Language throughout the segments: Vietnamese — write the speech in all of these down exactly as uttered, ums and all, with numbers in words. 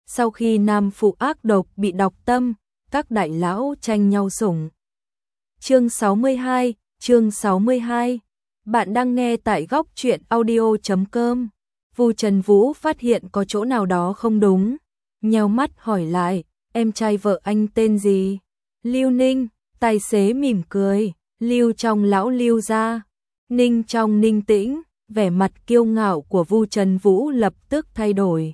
Sau khi nam phụ ác độc bị độc tâm, các đại lão tranh nhau sủng. Chương sáu mươi hai, chương sáu mươi hai. Bạn đang nghe tại góc truyện audio chấm com. Vu Trần Vũ phát hiện có chỗ nào đó không đúng, nheo mắt hỏi lại, em trai vợ anh tên gì? Lưu Ninh, tài xế mỉm cười, Lưu trong lão Lưu gia, Ninh trong Ninh Tĩnh, vẻ mặt kiêu ngạo của Vu Trần Vũ lập tức thay đổi.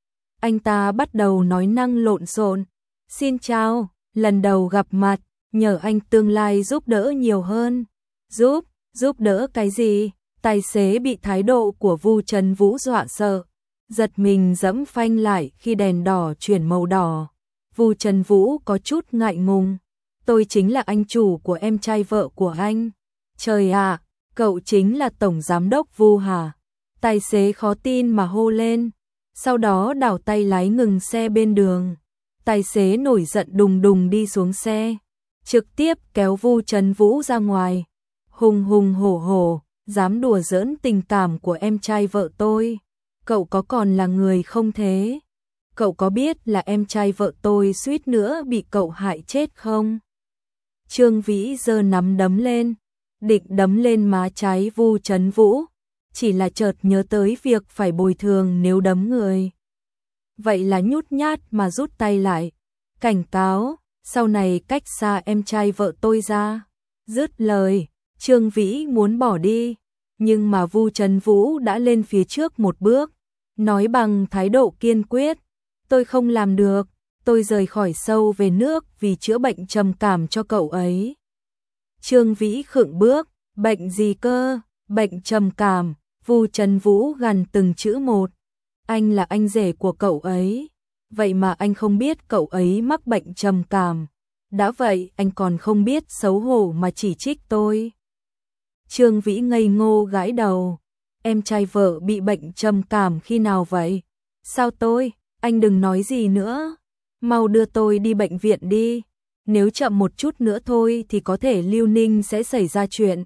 Anh ta bắt đầu nói năng lộn xộn, xin chào, lần đầu gặp mặt, nhờ anh tương lai giúp đỡ nhiều hơn. Giúp, giúp đỡ cái gì? Tài xế bị thái độ của Vu Trần Vũ dọa sợ, giật mình giẫm phanh lại khi đèn đỏ chuyển màu đỏ. Vu Trần Vũ có chút ngại ngùng, tôi chính là anh chủ của em trai vợ của anh. Trời ạ, cậu chính là tổng giám đốc Vu hả? Tài xế khó tin mà hô lên, sau đó đảo tay lái ngừng xe bên đường. Tài xế nổi giận đùng đùng đi xuống xe, trực tiếp kéo Vu Trần Vũ ra ngoài. Hùng hùng hổ hổ, dám đùa giỡn tình cảm của em trai vợ tôi. Cậu có còn là người không thế? Cậu có biết là em trai vợ tôi suýt nữa bị cậu hại chết không? Trương Vĩ giơ nắm đấm lên, định đấm lên má trái Vu Trần Vũ, chỉ là chợt nhớ tới việc phải bồi thường nếu đấm người. Vậy là nhút nhát mà rút tay lại, cảnh cáo, sau này cách xa em trai vợ tôi ra. Dứt lời, Trương Vĩ muốn bỏ đi, nhưng mà Vu Trần Vũ đã lên phía trước một bước, nói bằng thái độ kiên quyết, tôi không làm được, tôi rời khỏi sâu về nước vì chữa bệnh trầm cảm cho cậu ấy. Trương Vĩ khựng bước, bệnh gì cơ? Bệnh trầm cảm. Vu Trần Vũ gằn từng chữ một, anh là anh rể của cậu ấy, vậy mà anh không biết cậu ấy mắc bệnh trầm cảm, đã vậy anh còn không biết xấu hổ mà chỉ trích tôi. Trương Vĩ ngây ngô gãi đầu, em trai vợ bị bệnh trầm cảm khi nào vậy? Sao tôi? Anh đừng nói gì nữa, mau đưa tôi đi bệnh viện đi, nếu chậm một chút nữa thôi thì có thể Lưu Ninh sẽ xảy ra chuyện.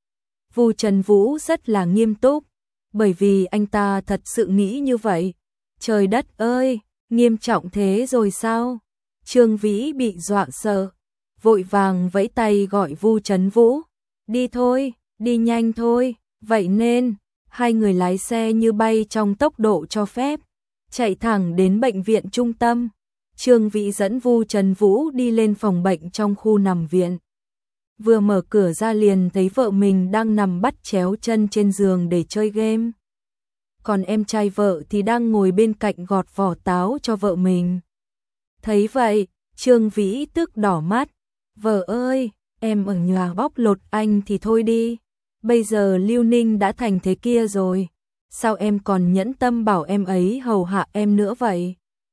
Vu Trần Vũ rất là nghiêm túc, bởi vì anh ta thật sự nghĩ như vậy. Trời đất ơi, nghiêm trọng thế rồi sao? Trương Vĩ bị dọa sợ, vội vàng vẫy tay gọi Vu Trần Vũ, đi thôi, đi nhanh thôi. Vậy nên, hai người lái xe như bay trong tốc độ cho phép, chạy thẳng đến bệnh viện trung tâm. Trương Vĩ dẫn Vu Trần Vũ đi lên phòng bệnh trong khu nằm viện. Vừa mở cửa ra liền thấy vợ mình đang nằm bắt chéo chân trên giường để chơi game. Còn em trai vợ thì đang ngồi bên cạnh gọt vỏ táo cho vợ mình. Thấy vậy, Trương Vĩ tức đỏ mắt. Vợ ơi, em ở nhà bóc lột anh thì thôi đi. Bây giờ Lưu Ninh đã thành thế kia rồi. Sao em còn nhẫn tâm bảo em ấy hầu hạ em nữa vậy?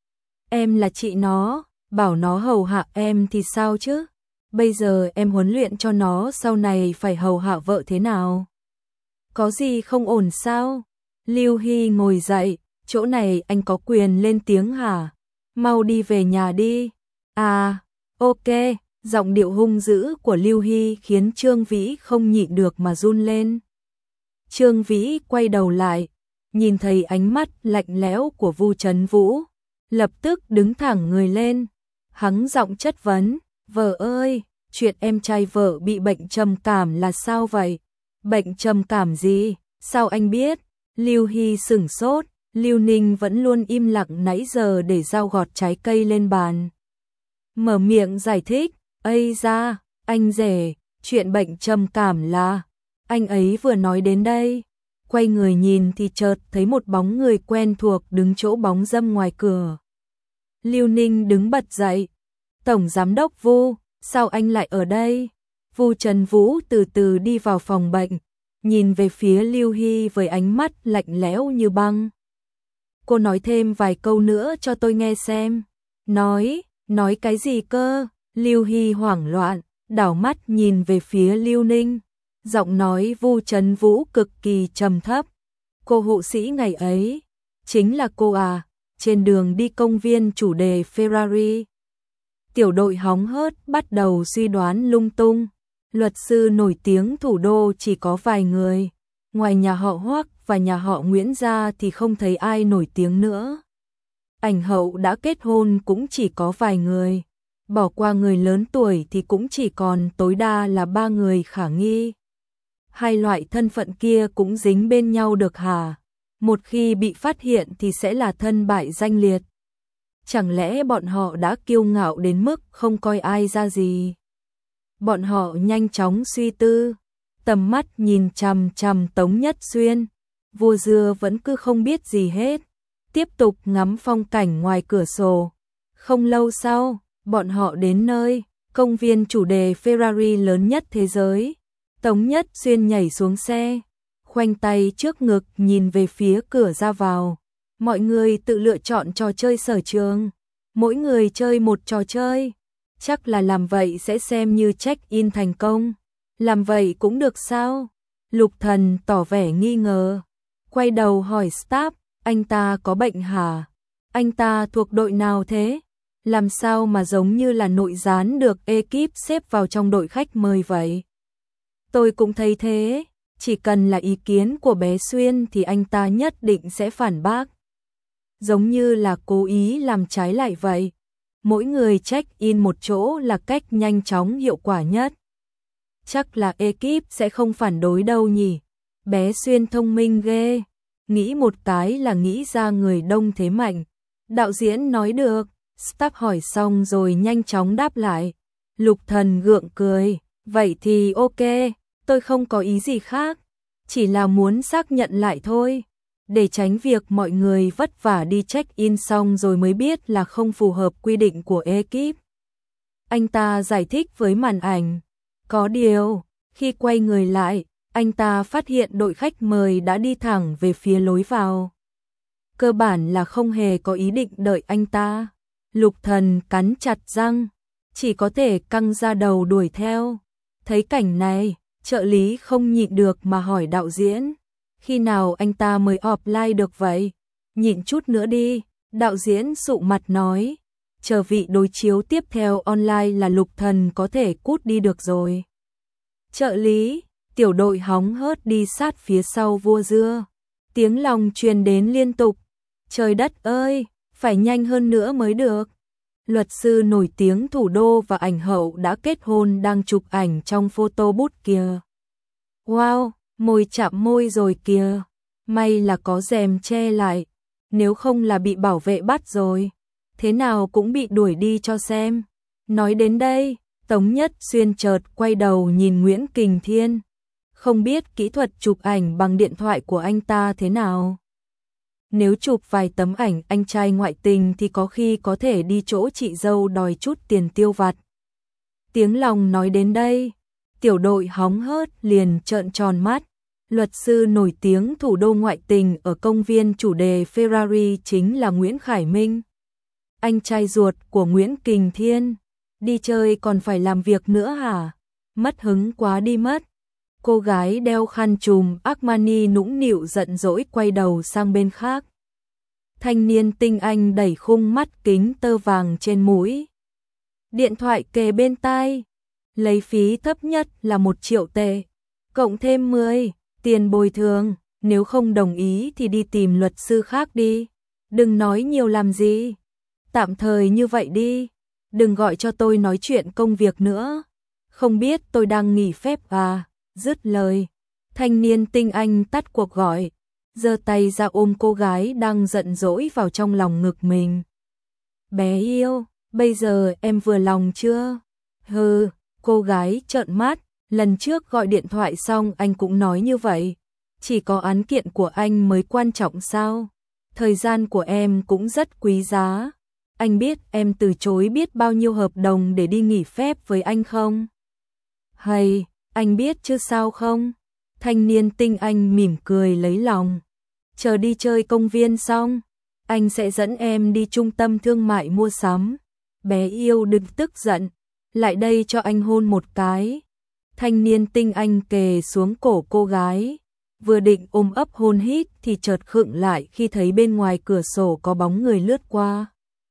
Em là chị nó, bảo nó hầu hạ em thì sao chứ? Bây giờ em huấn luyện cho nó sau này phải hầu hạ vợ thế nào? Có gì không ổn sao? Lưu Hy ngồi dậy, chỗ này anh có quyền lên tiếng hả? Mau đi về nhà đi. À, ok, giọng điệu hung dữ của Lưu Hy khiến Trương Vĩ không nhịn được mà run lên. Trương Vĩ quay đầu lại, nhìn thấy ánh mắt lạnh lẽo của Vu Trần Vũ, lập tức đứng thẳng người lên, hắng giọng chất vấn. Vợ ơi, chuyện em trai vợ bị bệnh trầm cảm là sao vậy? Bệnh trầm cảm gì? Sao anh biết? Lưu Hy sửng sốt, Lưu Ninh vẫn luôn im lặng nãy giờ để dao gọt trái cây lên bàn. Mở miệng giải thích, ây da, anh rể, chuyện bệnh trầm cảm là... Anh ấy vừa nói đến đây, quay người nhìn thì chợt thấy một bóng người quen thuộc đứng chỗ bóng râm ngoài cửa. Lưu Ninh đứng bật dậy, Tổng Giám đốc Vu, sao anh lại ở đây? Vu Trần Vũ từ từ đi vào phòng bệnh, nhìn về phía Lưu Hy với ánh mắt lạnh lẽo như băng. Cô nói thêm vài câu nữa cho tôi nghe xem. Nói, nói cái gì cơ? Lưu Hy hoảng loạn, đảo mắt nhìn về phía Lưu Ninh. Giọng nói Vu Trần Vũ cực kỳ trầm thấp. Cô hộ sĩ ngày ấy, chính là cô à, trên đường đi công viên chủ đề Ferrari. Tiểu đội hóng hớt bắt đầu suy đoán lung tung. Luật sư nổi tiếng thủ đô chỉ có vài người, ngoài nhà họ Hoắc và nhà họ Nguyễn ra thì không thấy ai nổi tiếng nữa. ảnh hậu đã kết hôn cũng chỉ có vài người. Bỏ qua người lớn tuổi thì cũng chỉ còn tối đa là ba người khả nghi. Hai loại thân phận kia cũng dính bên nhau được hả? Một khi bị phát hiện thì sẽ là thân bại danh liệt. Chẳng lẽ bọn họ đã kiêu ngạo đến mức không coi ai ra gì? Bọn họ nhanh chóng suy tư, tầm mắt nhìn chằm chằm Tống Nhất Xuyên. Vua Dưa vẫn cứ không biết gì hết, tiếp tục ngắm phong cảnh ngoài cửa sổ. Không lâu sau, bọn họ đến nơi, công viên chủ đề Ferrari lớn nhất thế giới. Tống Nhất Xuyên nhảy xuống xe, khoanh tay trước ngực nhìn về phía cửa ra vào. Mọi người tự lựa chọn trò chơi sở trường, mỗi người chơi một trò chơi. Chắc là làm vậy sẽ xem như check-in thành công. Làm vậy cũng được sao? Lục Thần tỏ vẻ nghi ngờ, quay đầu hỏi staff, anh ta có bệnh hả? Anh ta thuộc đội nào thế? Làm sao mà giống như là nội gián được ekip xếp vào trong đội khách mời vậy? Tôi cũng thấy thế, chỉ cần là ý kiến của bé Xuyên thì anh ta nhất định sẽ phản bác. Giống như là cố ý làm trái lại vậy. Mỗi người check-in một chỗ là cách nhanh chóng hiệu quả nhất. Chắc là ekip sẽ không phản đối đâu nhỉ. Bé Xuyên thông minh ghê, nghĩ một cái là nghĩ ra người đông thế mạnh. Đạo diễn nói được, staff hỏi xong rồi nhanh chóng đáp lại. Lục Thần gượng cười, vậy thì ok, tôi không có ý gì khác, chỉ là muốn xác nhận lại thôi, để tránh việc mọi người vất vả đi check-in xong rồi mới biết là không phù hợp quy định của ekip. Anh ta giải thích với màn ảnh. Có điều, khi quay người lại, anh ta phát hiện đội khách mời đã đi thẳng về phía lối vào. Cơ bản là không hề có ý định đợi anh ta. Lục Thần cắn chặt răng, chỉ có thể căng ra đầu đuổi theo. Thấy cảnh này, trợ lý không nhịn được mà hỏi đạo diễn, khi nào anh ta mới offline được vậy? Nhịn chút nữa đi, đạo diễn sụ mặt nói, chờ vị đối chiếu tiếp theo online là Lục Thần có thể cút đi được rồi. Trợ lý, tiểu đội hóng hớt đi sát phía sau Vua Dưa, tiếng lòng truyền đến liên tục, trời đất ơi, phải nhanh hơn nữa mới được. Luật sư nổi tiếng thủ đô và ảnh hậu đã kết hôn đang chụp ảnh trong photo booth kìa. Wow, môi chạm môi rồi kìa, may là có rèm che lại, nếu không là bị bảo vệ bắt rồi, thế nào cũng bị đuổi đi cho xem. Nói đến đây, Tống Nhất Xuyên chợt quay đầu nhìn Nguyễn Kình Thiên, không biết kỹ thuật chụp ảnh bằng điện thoại của anh ta thế nào. Nếu chụp vài tấm ảnh anh trai ngoại tình thì có khi có thể đi chỗ chị dâu đòi chút tiền tiêu vặt. Tiếng lòng nói đến đây, tiểu đội hóng hớt liền trợn tròn mắt. Luật sư nổi tiếng thủ đô ngoại tình ở công viên chủ đề Ferrari chính là Nguyễn Khải Minh, anh trai ruột của Nguyễn Kình Thiên. Đi chơi còn phải làm việc nữa hả? Mất hứng quá đi mất. Cô gái đeo khăn trùm Armani nũng nịu giận dỗi quay đầu sang bên khác. Thanh niên tinh anh đẩy khung mắt kính tơ vàng trên mũi. Điện thoại kề bên tai. Lấy phí thấp nhất là một triệu tệ. Cộng thêm mười, tiền bồi thường. Nếu không đồng ý thì đi tìm luật sư khác đi. Đừng nói nhiều làm gì. Tạm thời như vậy đi. Đừng gọi cho tôi nói chuyện công việc nữa. Không biết tôi đang nghỉ phép à? Dứt lời, thanh niên tinh anh tắt cuộc gọi, giơ tay ra ôm cô gái đang giận dỗi vào trong lòng ngực mình. Bé yêu, bây giờ em vừa lòng chưa? Hừ, cô gái trợn mắt, lần trước gọi điện thoại xong anh cũng nói như vậy. Chỉ có án kiện của anh mới quan trọng sao? Thời gian của em cũng rất quý giá. Anh biết em từ chối biết bao nhiêu hợp đồng để đi nghỉ phép với anh không? Hay... Anh biết chứ sao không? Thanh niên tinh anh mỉm cười lấy lòng. Chờ đi chơi công viên xong, anh sẽ dẫn em đi trung tâm thương mại mua sắm. Bé yêu đừng tức giận, lại đây cho anh hôn một cái. Thanh niên tinh anh kề xuống cổ cô gái, vừa định ôm ấp hôn hít thì chợt khựng lại khi thấy bên ngoài cửa sổ có bóng người lướt qua.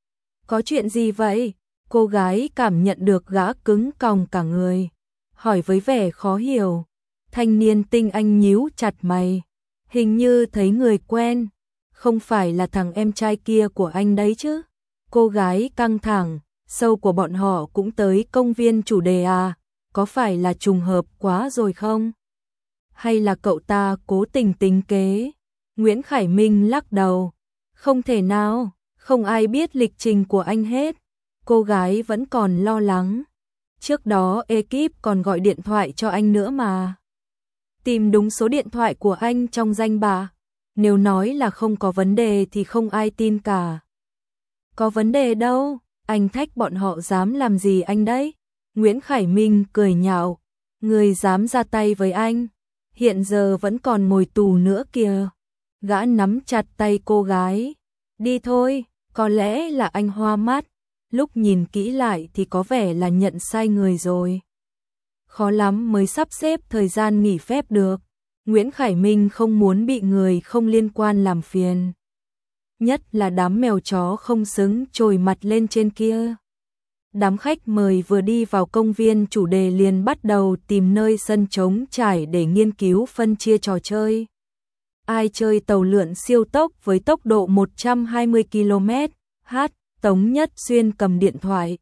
Có chuyện gì vậy? Cô gái cảm nhận được gã cứng còng cả người, hỏi với vẻ khó hiểu. Thanh niên tinh anh nhíu chặt mày, hình như thấy người quen. không phải là thằng em trai kia của anh đấy chứ? Cô gái căng thẳng, show của bọn họ cũng tới công viên chủ đề à, có phải là trùng hợp quá rồi không? Hay là cậu ta cố tình tính kế? Nguyễn Khải Minh lắc đầu, không thể nào, không ai biết lịch trình của anh hết. Cô gái vẫn còn lo lắng. Trước đó ekip còn gọi điện thoại cho anh nữa mà. Tìm đúng số điện thoại của anh trong danh bạ. Nếu nói là không có vấn đề thì không ai tin cả. Có vấn đề đâu, anh thách bọn họ dám làm gì anh đấy? Nguyễn Khải Minh cười nhạo, người dám ra tay với anh, hiện giờ vẫn còn ngồi tù nữa kìa. Gã nắm chặt tay cô gái, đi thôi, có lẽ là anh hoa mắt, lúc nhìn kỹ lại thì có vẻ là nhận sai người rồi. Khó lắm mới sắp xếp thời gian nghỉ phép được. Nguyễn Khải Minh không muốn bị người không liên quan làm phiền. Nhất là đám mèo chó không xứng trồi mặt lên trên kia. Đám khách mời vừa đi vào công viên chủ đề liền bắt đầu tìm nơi sân trống trải để nghiên cứu phân chia trò chơi. Ai chơi tàu lượn siêu tốc với tốc độ một trăm hai mươi ki lô mét h? Tống Nhất Xuyên cầm điện thoại.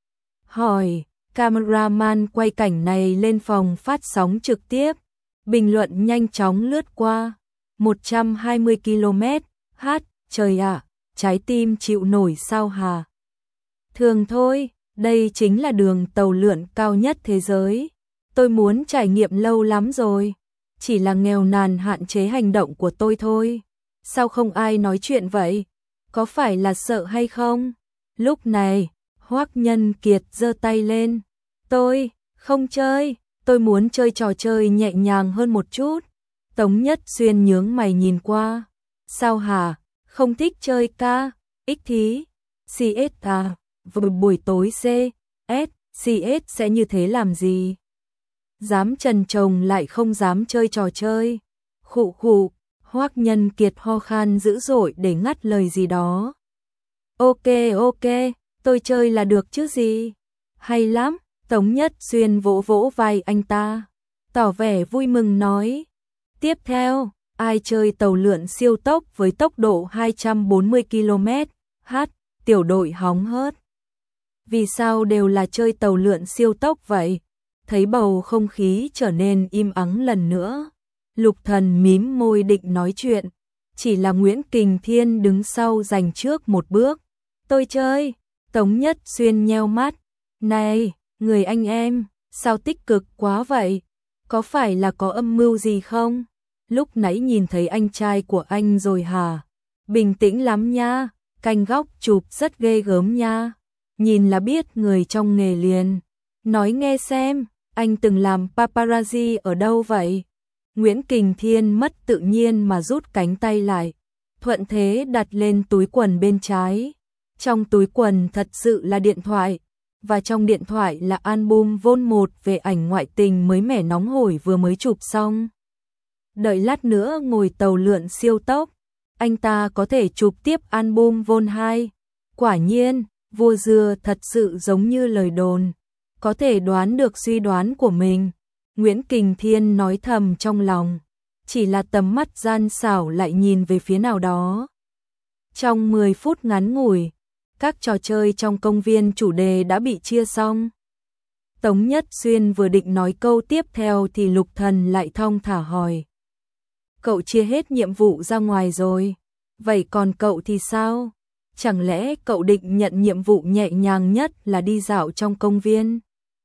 Hỏi, cameraman quay cảnh này lên phòng phát sóng trực tiếp. Bình luận nhanh chóng lướt qua. một trăm hai mươi ki lô mét h, trời ạ, trái tim chịu nổi sao hà? Thường thôi, đây chính là đường tàu lượn cao nhất thế giới. Tôi muốn trải nghiệm lâu lắm rồi. Chỉ là nghèo nàn hạn chế hành động của tôi thôi. Sao không ai nói chuyện vậy? Có phải là sợ hay không? Lúc này, Hoắc Nhân Kiệt giơ tay lên. Tôi không chơi, tôi muốn chơi trò chơi nhẹ nhàng hơn một chút. Tống Nhất Xuyên nhướng mày nhìn qua. Sao hả? Không thích chơi ca, ích thí, xê ét à? Vừa buổi tối C, S, xê ét sẽ như thế làm gì? Dám trần trồng lại không dám chơi trò chơi. Khụ khụ, Hoắc Nhân Kiệt ho khan dữ dội để ngắt lời gì đó. Ok ok, tôi chơi là được chứ gì. Hay lắm, Tống Nhất Xuyên vỗ vỗ vai anh ta, tỏ vẻ vui mừng nói. Tiếp theo, ai chơi tàu lượn siêu tốc với tốc độ hai trăm bốn mươi ki lô mét h? Tiểu đội hóng hớt. Vì sao đều là chơi tàu lượn siêu tốc vậy? Thấy bầu không khí trở nên im ắng lần nữa. Lục Thần mím môi định nói chuyện. Chỉ là Nguyễn Kình Thiên đứng sau giành trước một bước. Tôi chơi. Tống Nhất Xuyên nheo mắt. Này, người anh em, sao tích cực quá vậy? Có phải là có âm mưu gì không? Lúc nãy nhìn thấy anh trai của anh rồi hả? Bình tĩnh lắm nha, canh góc chụp rất ghê gớm nha. Nhìn là biết người trong nghề liền. Nói nghe xem, anh từng làm paparazzi ở đâu vậy? Nguyễn Kình Thiên mất tự nhiên mà rút cánh tay lại. Thuận thế đặt lên túi quần bên trái. Trong túi quần thật sự là điện thoại. Và trong điện thoại là album Vol một về ảnh ngoại tình mới mẻ nóng hổi vừa mới chụp xong. Đợi lát nữa ngồi tàu lượn siêu tốc, anh ta có thể chụp tiếp album Vol hai. Quả nhiên, vua dưa thật sự giống như lời đồn. Có thể đoán được suy đoán của mình. Nguyễn Kình Thiên nói thầm trong lòng. Chỉ là tầm mắt gian xảo lại nhìn về phía nào đó. Trong mười phút ngắn ngủi, các trò chơi trong công viên chủ đề đã bị chia xong. Tống Nhất Xuyên vừa định nói câu tiếp theo thì Lục Thần lại thong thả hỏi. Cậu chia hết nhiệm vụ ra ngoài rồi. Vậy còn cậu thì sao? Chẳng lẽ cậu định nhận nhiệm vụ nhẹ nhàng nhất là đi dạo trong công viên?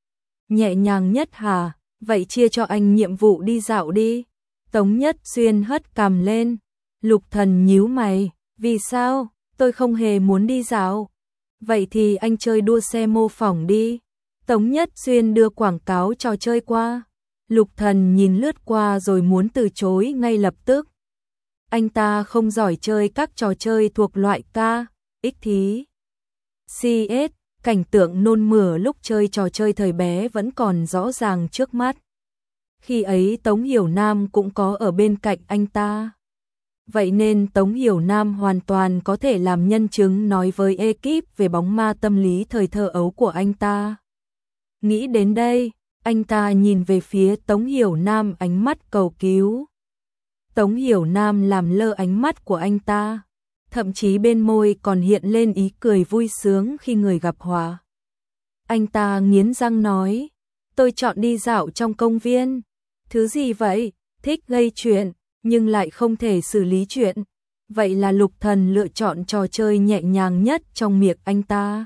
Nhẹ nhàng nhất hả? Vậy chia cho anh nhiệm vụ đi dạo đi. Tống Nhất Xuyên hất cằm lên. Lục Thần nhíu mày. Vì sao? Tôi không hề muốn đi dạo. Vậy thì anh chơi đua xe mô phỏng đi. Tống Nhất Xuyên đưa quảng cáo trò chơi qua. Lục Thần nhìn lướt qua rồi muốn từ chối ngay lập tức. Anh ta không giỏi chơi các trò chơi thuộc loại ca, ích thí, xê ét, cảnh tượng nôn mửa lúc chơi trò chơi thời bé vẫn còn rõ ràng trước mắt. Khi ấy Tống Hiểu Nam cũng có ở bên cạnh anh ta. Vậy nên Tống Hiểu Nam hoàn toàn có thể làm nhân chứng nói với ekip về bóng ma tâm lý thời thơ ấu của anh ta. Nghĩ đến đây, anh ta nhìn về phía Tống Hiểu Nam ánh mắt cầu cứu. Tống Hiểu Nam làm lơ ánh mắt của anh ta. thậm chí bên môi còn hiện lên ý cười vui sướng khi người gặp họa. Anh ta nghiến răng nói, tôi chọn đi dạo trong công viên. Thứ gì vậy? Thích gây chuyện, nhưng lại không thể xử lý chuyện. Vậy là Lục Thần lựa chọn trò chơi nhẹ nhàng nhất trong miệng anh ta.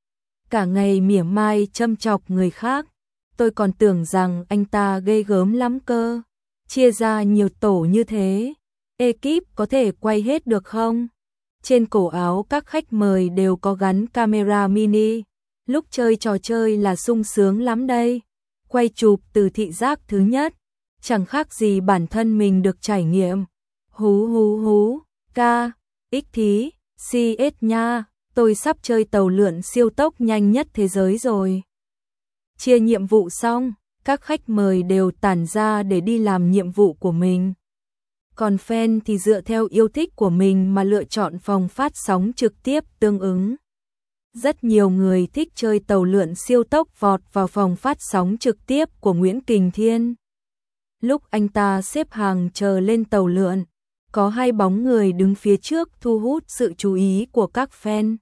Cả ngày mỉa mai châm chọc người khác. Tôi còn tưởng rằng anh ta ghê gớm lắm cơ. Chia ra nhiều tổ như thế. Ekip có thể quay hết được không? Trên cổ áo các khách mời đều có gắn camera mini. Lúc chơi trò chơi là sung sướng lắm đây. Quay chụp từ thị giác thứ nhất. Chẳng khác gì bản thân mình được trải nghiệm. Hú hú hú, ca, ích thí, xê ét nha, tôi sắp chơi tàu lượn siêu tốc nhanh nhất thế giới rồi. Chia nhiệm vụ xong, các khách mời đều tản ra để đi làm nhiệm vụ của mình. Còn fan thì dựa theo yêu thích của mình mà lựa chọn phòng phát sóng trực tiếp tương ứng. Rất nhiều người thích chơi tàu lượn siêu tốc vọt vào phòng phát sóng trực tiếp của Nguyễn Kình Thiên. Lúc anh ta xếp hàng chờ lên tàu lượn, có hai bóng người đứng phía trước thu hút sự chú ý của các fan.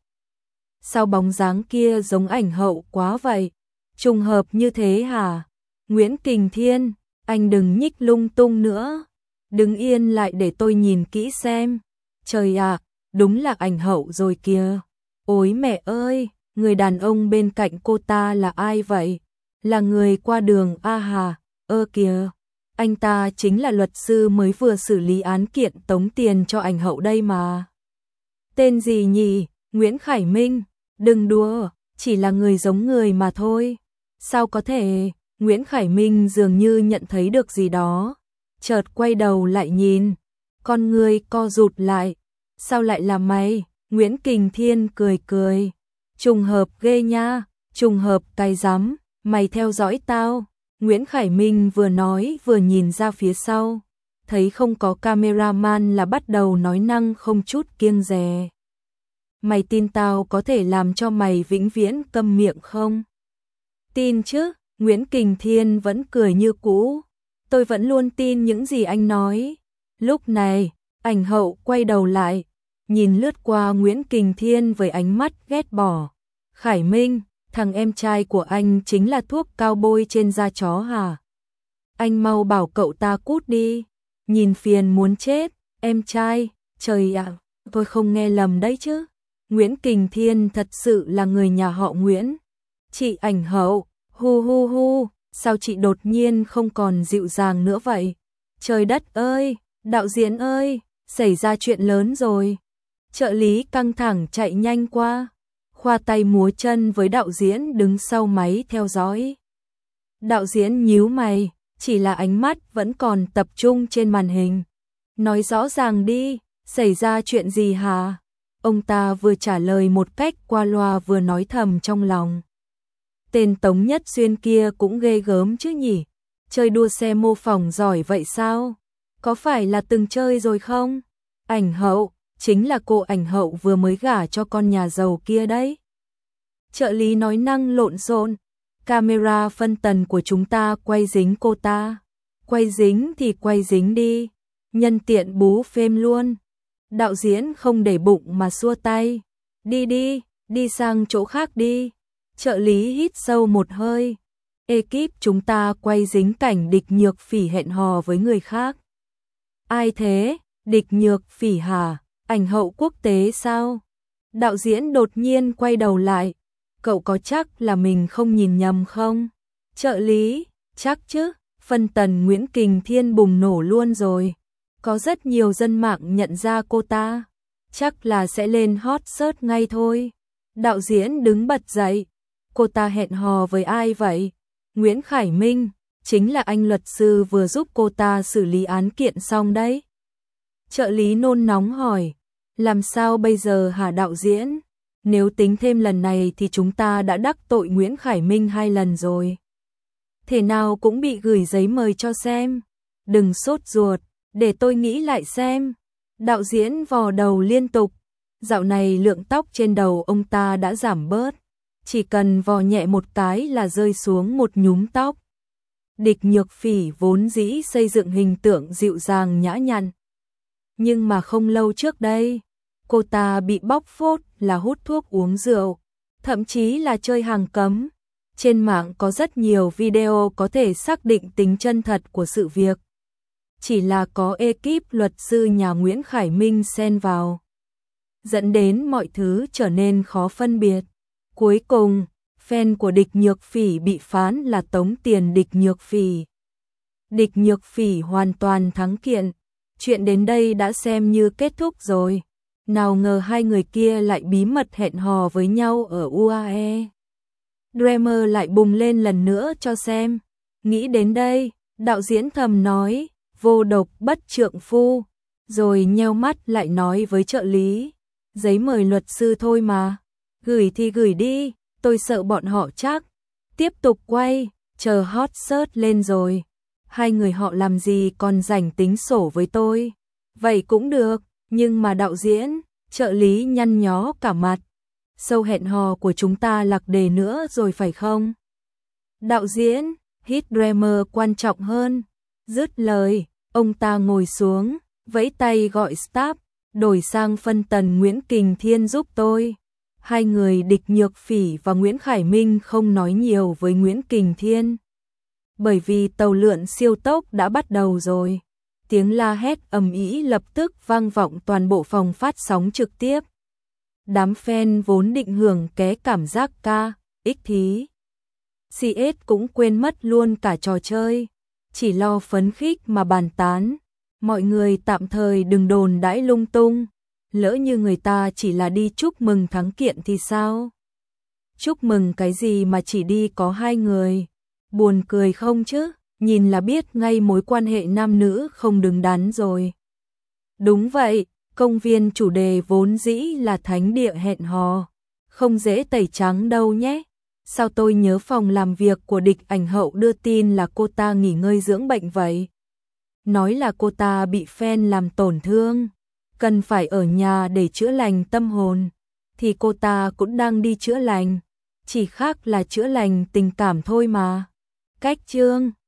Sao bóng dáng kia giống ảnh hậu quá vậy? Trùng hợp như thế hả? Nguyễn Kình Thiên, anh đừng nhích lung tung nữa. Đứng yên lại để tôi nhìn kỹ xem. Trời ạ, đúng là ảnh hậu rồi kìa. Ôi mẹ ơi, người đàn ông bên cạnh cô ta là ai vậy? Là người qua đường a hà, ơ kìa. Anh ta chính là luật sư mới vừa xử lý án kiện tống tiền cho ảnh hậu đây mà. Tên gì nhỉ? Nguyễn Khải Minh. Đừng đùa, chỉ là người giống người mà thôi. Sao có thể? Nguyễn Khải Minh dường như nhận thấy được gì đó. Chợt quay đầu lại nhìn. Con người co rụt lại. Sao lại là mày? Nguyễn Kình Thiên cười cười. Trùng hợp ghê nha, trùng hợp cái rắm, mày theo dõi tao. Nguyễn Khải Minh vừa nói vừa nhìn ra phía sau. Thấy không có cameraman là bắt đầu nói năng không chút kiêng dè. Mày tin tao có thể làm cho mày vĩnh viễn câm miệng không? Tin chứ, Nguyễn Kình Thiên vẫn cười như cũ. Tôi vẫn luôn tin những gì anh nói. Lúc này, ảnh hậu quay đầu lại, nhìn lướt qua Nguyễn Kình Thiên với ánh mắt ghét bỏ. Khải Minh, thằng em trai của anh chính là thuốc cao bôi trên da chó hả? Anh mau bảo cậu ta cút đi. Nhìn phiền muốn chết, em trai, trời ạ, tôi không nghe lầm đấy chứ. Nguyễn Kình Thiên thật sự là người nhà họ Nguyễn. Chị ảnh hậu, hu hu hu, sao chị đột nhiên không còn dịu dàng nữa vậy? Trời đất ơi, đạo diễn ơi, xảy ra chuyện lớn rồi. Trợ lý căng thẳng chạy nhanh qua, khoa tay múa chân với đạo diễn đứng sau máy theo dõi. Đạo diễn nhíu mày, chỉ là ánh mắt vẫn còn tập trung trên màn hình. Nói rõ ràng đi, xảy ra chuyện gì hả? Ông ta vừa trả lời một cách qua loa vừa nói thầm trong lòng. Tên Tống Nhất Xuyên kia cũng ghê gớm chứ nhỉ? Chơi đua xe mô phỏng giỏi vậy sao? Có phải là từng chơi rồi không? Ảnh hậu, chính là cô ảnh hậu vừa mới gả cho con nhà giàu kia đấy. Trợ lý nói năng lộn xộn. Camera phân tần của chúng ta quay dính cô ta. Quay dính thì quay dính đi. Nhân tiện bú phêm luôn. Đạo diễn không để bụng mà xua tay. Đi đi, đi sang chỗ khác đi. Trợ lý hít sâu một hơi. Ekip chúng ta quay dính cảnh Địch Nhược Phỉ hẹn hò với người khác. Ai thế? Địch Nhược Phỉ hả? Ảnh hậu quốc tế sao? Đạo diễn đột nhiên quay đầu lại. Cậu có chắc là mình không nhìn nhầm không? Trợ lý, chắc chứ. Phân tần Nguyễn Kình Thiên bùng nổ luôn rồi. Có rất nhiều dân mạng nhận ra cô ta. Chắc là sẽ lên hot search ngay thôi. Đạo diễn đứng bật dậy. Cô ta hẹn hò với ai vậy? Nguyễn Khải Minh, chính là anh luật sư vừa giúp cô ta xử lý án kiện xong đấy. Trợ lý nôn nóng hỏi. Làm sao bây giờ hả đạo diễn? Nếu tính thêm lần này thì chúng ta đã đắc tội Nguyễn Khải Minh hai lần rồi. Thế nào cũng bị gửi giấy mời cho xem. Đừng sốt ruột, để tôi nghĩ lại xem. Đạo diễn vò đầu liên tục. Dạo này lượng tóc trên đầu ông ta đã giảm bớt. Chỉ cần vò nhẹ một cái là rơi xuống một nhúm tóc. Địch Nhược Phỉ vốn dĩ xây dựng hình tượng dịu dàng nhã nhặn. Nhưng mà không lâu trước đây, cô ta bị bóc phốt là hút thuốc uống rượu, thậm chí là chơi hàng cấm. Trên mạng có rất nhiều video có thể xác định tính chân thật của sự việc. Chỉ là có ekip luật sư nhà Nguyễn Khải Minh xen vào, dẫn đến mọi thứ trở nên khó phân biệt. Cuối cùng, fan của Địch Nhược Phỉ bị phán là tống tiền Địch Nhược Phỉ. Địch Nhược Phỉ hoàn toàn thắng kiện. Chuyện đến đây đã xem như kết thúc rồi. Nào ngờ hai người kia lại bí mật hẹn hò với nhau ở u a e. Dreamer lại bùng lên lần nữa cho xem. Nghĩ đến đây, đạo diễn thầm nói, vô độc bất trượng phu. Rồi nheo mắt lại nói với trợ lý, giấy mời luật sư thôi mà. Gửi thì gửi đi, tôi sợ bọn họ chắc. Tiếp tục quay, chờ hot search lên rồi. Hai người họ làm gì còn rảnh tính sổ với tôi. Vậy cũng được, nhưng mà đạo diễn, trợ lý nhăn nhó cả mặt. Sâu hẹn hò của chúng ta lạc đề nữa rồi phải không? Đạo diễn, hit Dreamer quan trọng hơn. Dứt lời, ông ta ngồi xuống, vẫy tay gọi staff, đổi sang phân tần Nguyễn Kình Thiên giúp tôi. Hai người Địch Nhược Phỉ và Nguyễn Khải Minh không nói nhiều với Nguyễn Kình Thiên. Bởi vì tàu lượn siêu tốc đã bắt đầu rồi. Tiếng la hét ầm ĩ lập tức vang vọng toàn bộ phòng phát sóng trực tiếp. Đám fan vốn định hưởng ké cảm giác ca, ích thí. xê ét cũng quên mất luôn cả trò chơi. Chỉ lo phấn khích mà bàn tán. Mọi người tạm thời đừng đồn đãi lung tung. Lỡ như người ta chỉ là đi chúc mừng thắng kiện thì sao? Chúc mừng cái gì mà chỉ đi có hai người? Buồn cười không chứ? Nhìn là biết ngay mối quan hệ nam nữ không đứng đắn rồi. Đúng vậy, công viên chủ đề vốn dĩ là thánh địa hẹn hò. Không dễ tẩy trắng đâu nhé. Sao tôi nhớ phòng làm việc của Địch Ảnh Hậu đưa tin là cô ta nghỉ ngơi dưỡng bệnh vậy? Nói là cô ta bị fan làm tổn thương, cần phải ở nhà để chữa lành tâm hồn. Thì cô ta cũng đang đi chữa lành, chỉ khác là chữa lành tình cảm thôi mà. Cách chương